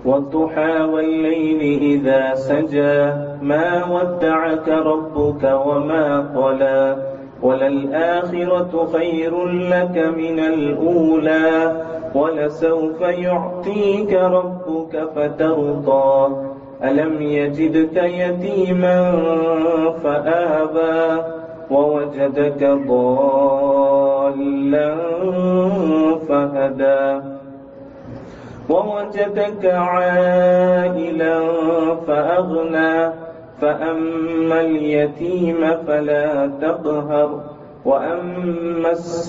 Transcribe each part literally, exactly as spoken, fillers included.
والضحى والليل إذا سجى ما ودعك ربك وما قلى وللآخرة خير لك من الأولى ولسوف يعطيك ربك فترضى ألم يجدك يتيما فآبى ووجدك ضالا فهدى ووجدك عائلا فأغنى فأما اليتيم فلا تقهر وأما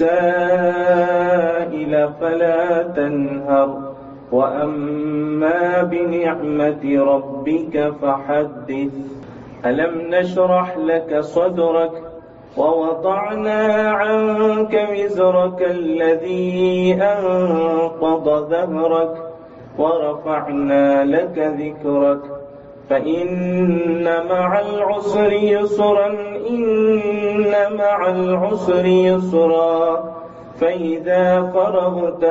السائل فلا تنهر وأما بنعمة ربك فحدث ألم نشرح لك صدرك ووضعنا عنك وزرك الذي أنقض ظهرك ورفعنا لك ذكرك فإن مع العسر يسرا إن مع العسر يسرا فإذا فرغت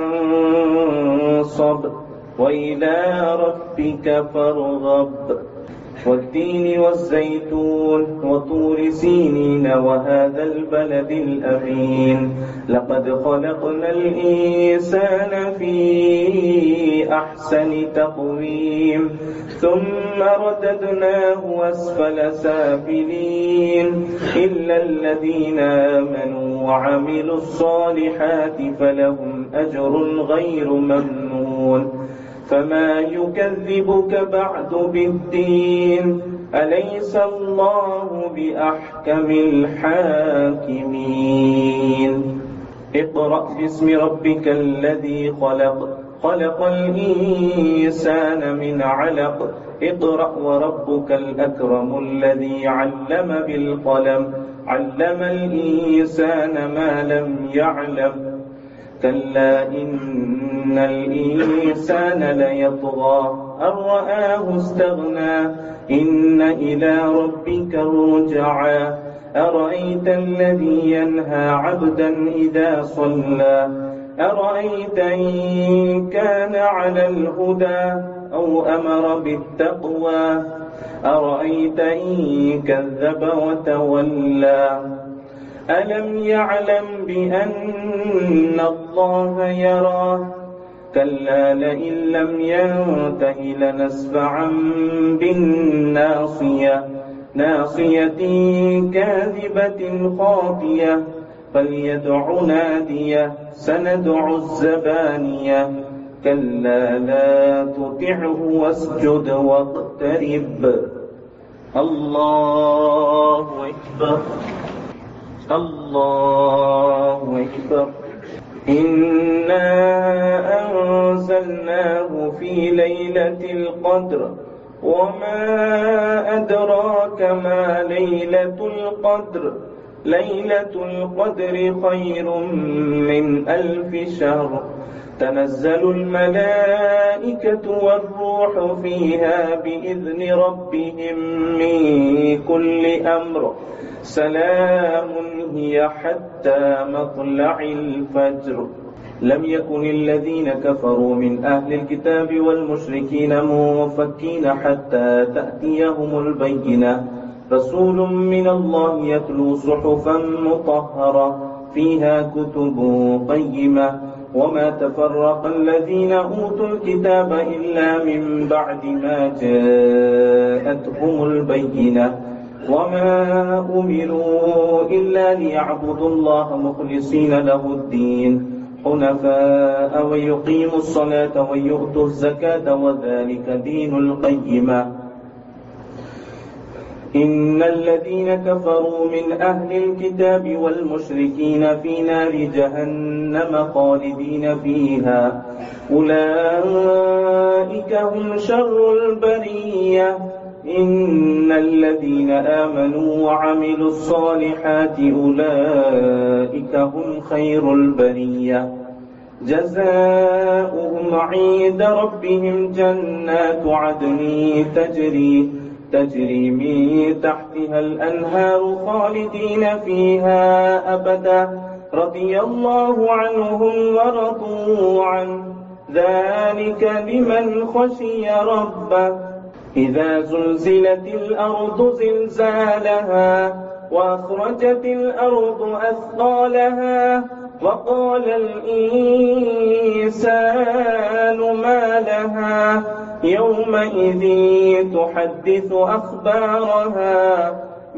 فانصب وإلى ربك فارغب والتين والزيتون وطور سينين وهذا البلد الأمين لقد خلقنا الإنسان في أحسن تقويم ثم رددناه أسفل سافلين إلا الذين آمنوا وعملوا الصالحات فلهم أجر غير ممنون فما يكذبك بعد بالدين أليس الله بأحكم الحاكمين اقرأ باسم ربك الذي خلق خلق الإنسان من علق اقرأ وربك الأكرم الذي علم بالقلم علم الإنسان ما لم يعلم كلا إن الإنسان ليطغى أن رآه استغنى إن إلى ربك الرجعى أرأيت الذي ينهى عبدا إذا صلى أرأيت إن كان على الهدى أو أمر بالتقوى أرأيت إن كذب وتولى ألم يعلم بأن الله يرى كلا لئن لم ينته لنسفعا بالناصية ناصية كاذبة خاطية فليدع نادية سندع الزبانية كلا لا تطعه واسجد واقترب الله أكبر الله أكبر إنا أنزلناه في ليلة القدر وما أدراك ما ليلة القدر ليلة القدر خير من ألف شهر تنزل الملائكة والروح فيها بإذن ربهم من كل أمر سلام هي حتى مطلع الفجر لم يكن الذين كفروا من أهل الكتاب والمشركين منفكين حتى تأتيهم البينة رسول من الله يتلو صحفا مطهرة فيها كتب قيمة وما تفرق الذين أوتوا الكتاب إلا من بعد ما جاءتهم البينة وما أمروا إلا ليعبدوا الله مخلصين له الدين حنفاء ويقيموا الصلاة ويؤتوا الزكاة وذلك دين القيمة إن الذين كفروا من أهل الكتاب والمشركين في نار جهنم خالدين فيها أولئك هم شر البرية إن الذين آمنوا وعملوا الصالحات أولئك هم خير البرية جزاؤهم عند ربهم جنات عدن تجري تجري من تحتها الأنهار خالدين فيها أبدا رضي الله عنهم ورضوا عنه ذلك لمن خشي ربه. إذا زلزلت الأرض زلزالها وأخرجت الأرض أثقالها وقال الإنسان ما لها يومئذ تحدث أخبارها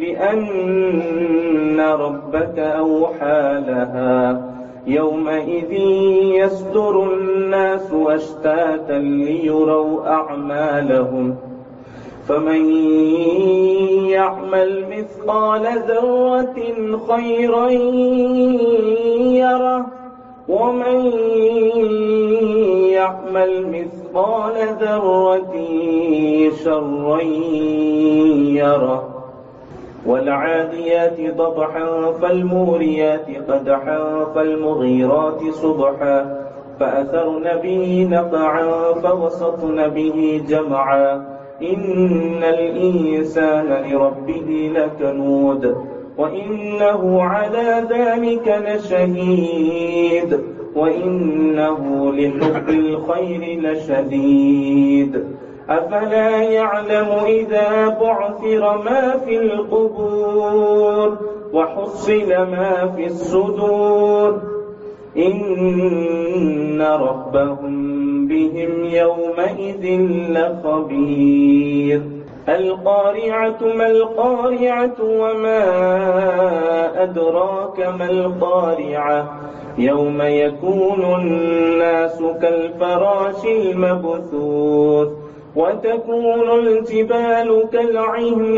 بأن ربك أوحى لها يومئذ يصدر الناس أشتاتا ليروا أعمالهم فمن يعمل مثقال ذرة خيرا يره ومن يعمل مثقال ذرة شرا يره. والعاديات ضبحا فالموريات قدحا فالمغيرات صبحا فأثرن به نقعا فوسطن به جمعا إن الإنسان لربه لكنود وإنه على ذلك لشهيد وإنه لحب الخير لشديد. أفلا يعلم إذا بعثر ما في القبور وحصل ما في الصدور إن ربهم بهم يومئذ لخبير. القارعة ما القارعة وما أدراك ما القارعة يوم يكون الناس كالفراش المبثوث وتكون الجبال كالعهن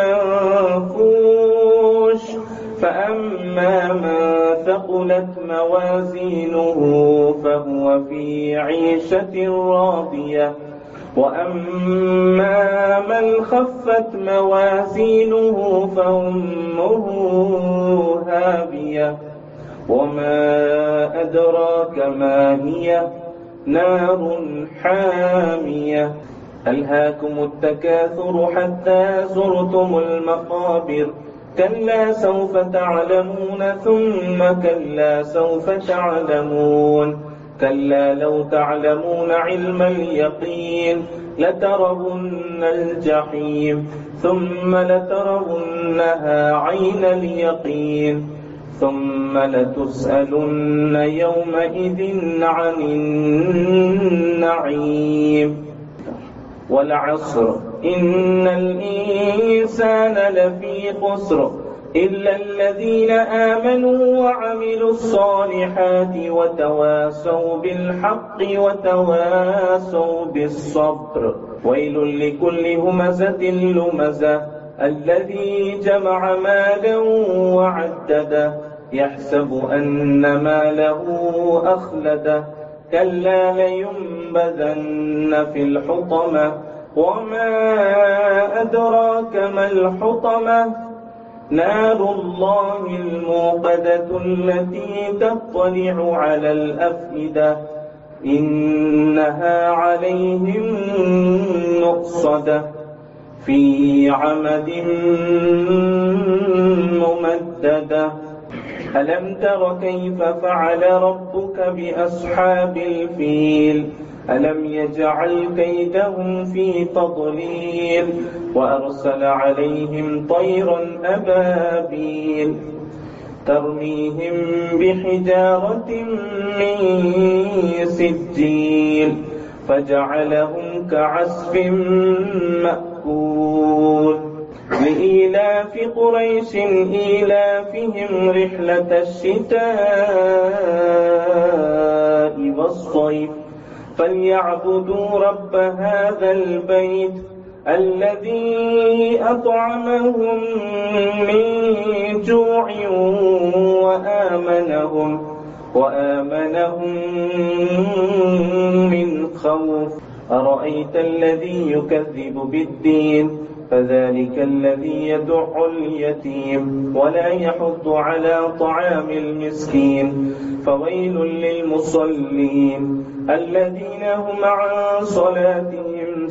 المنفوش فأما من ثقلت موازينه فهو في عيشة راضية وأما من خفت موازينه فأمه هاوية وما أدراك ما هي نار حامية. ألهاكم التكاثر حتى زرتم المقابر كلا سوف تعلمون ثم كلا سوف تعلمون كلا لو تعلمون علم اليقين لترون الجحيم ثم لترونها عين اليقين ثم لتسألن يومئذ عن النعيم. والعصر إن الإنسان لفي خسر إلا الذين آمنوا وعملوا الصالحات وتواصوا بالحق وتواصوا بالصبر. ويل لكل همزة لمزة الذي جمع مالا وعدده يحسب أن ماله أخلده كلا لينبذن في الحطمة وما أدراك ما الحطمة نار الله الموقدة التي تطلع على الأفئدة إنها عليهم مؤصدة في عمد ممددة. ألم تر كيف فعل ربك بأصحاب الفيل ألم يجعل كيدهم في تضليل وأرسل عليهم طيرا أبابيل ترميهم بحجارة من سجيل فجعلهم كعصف مأكول. لإيلاف قريش إيلافهم رحلة الشتاء والصيف فليعبدوا رب هذا البيت الذي أطعمهم من جوع وآمنهم وآمنهم من خوف. أرأيت الذي يكذب بالدين فذلك الذي يدع اليتيم ولا يحض على طعام المسكين فويل للمصلين الذين هم عن صلاتهم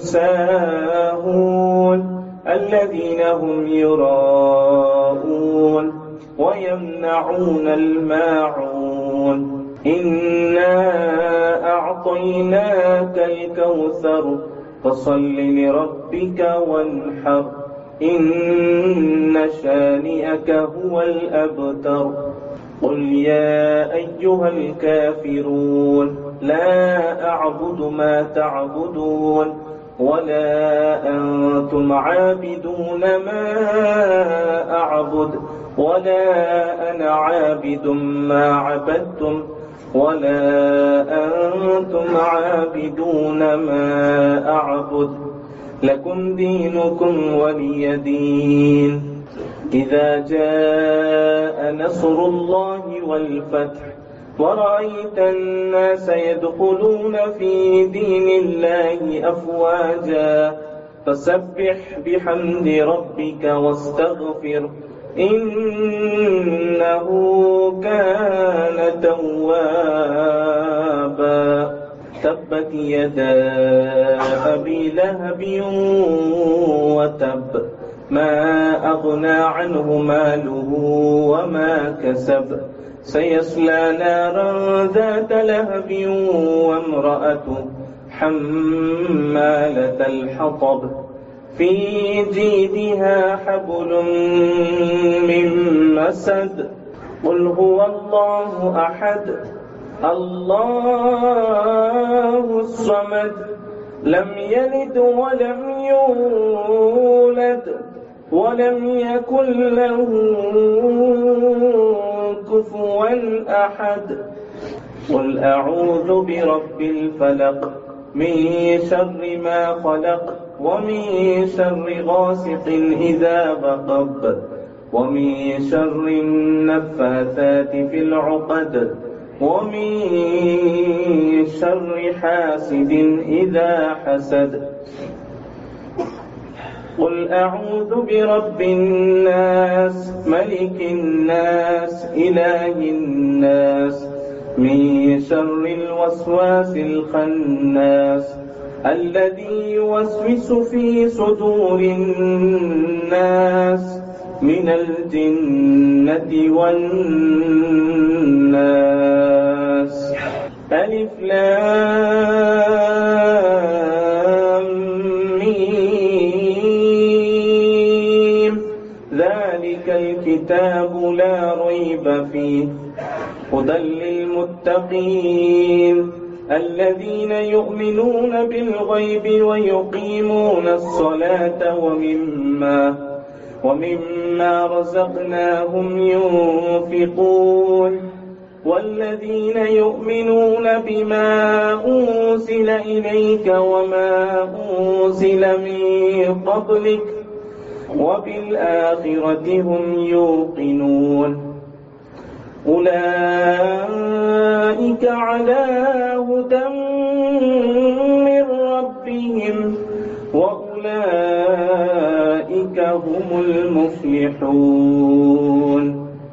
ساهون الذين هم يراءون ويمنعون الماعون. إنا أعطيناك الكوثر فصل لربك وانحر إن شانئك هو الأبتر قل يا أيها الكافرون لا أعبد ما تعبدون ولا أنتم عابدون ما أعبد ولا أنا عابد ما عبدتم ولا أنتم عابدون ما أعبد لكم دينكم ولي دين إذا جاء نصر الله والفتح ورأيت الناس يدخلون في دين الله أفواجا فسبح بحمد ربك واستغفر إنه كان توابا تبت يدا أبي لهب وتب ما أغنى عنه ماله وما كسب سيصلى نارا ذات لهب وامرأته حمالة الحطب في جيدها حبل من مسد قل هو الله أحد الله الصمد لم يلد ولم يولد ولم يكن له كفوا أحد قل أعوذ برب الفلق من شر ما خلق ومن شر غاسق إذا وقب ومن شر النفاثات في العقد ومن شر حاسد إذا حسد قل أعوذ برب الناس ملك الناس إله الناس من شر الوسواس الخناس الذي يوسوس في صدور الناس من الجنة والناس ألف لام ميم ذلك الكتاب لا ريب فيه هدى للمتقين الذين يؤمنون بالغيب ويقيمون الصلاة ومما ومما رزقناهم ينفقون والذين يؤمنون بما أنزل إليك وما أنزل من قبلك وبالآخرة هم يوقنون أولئك على هدى من ربهم وأولئك هم المفلحون.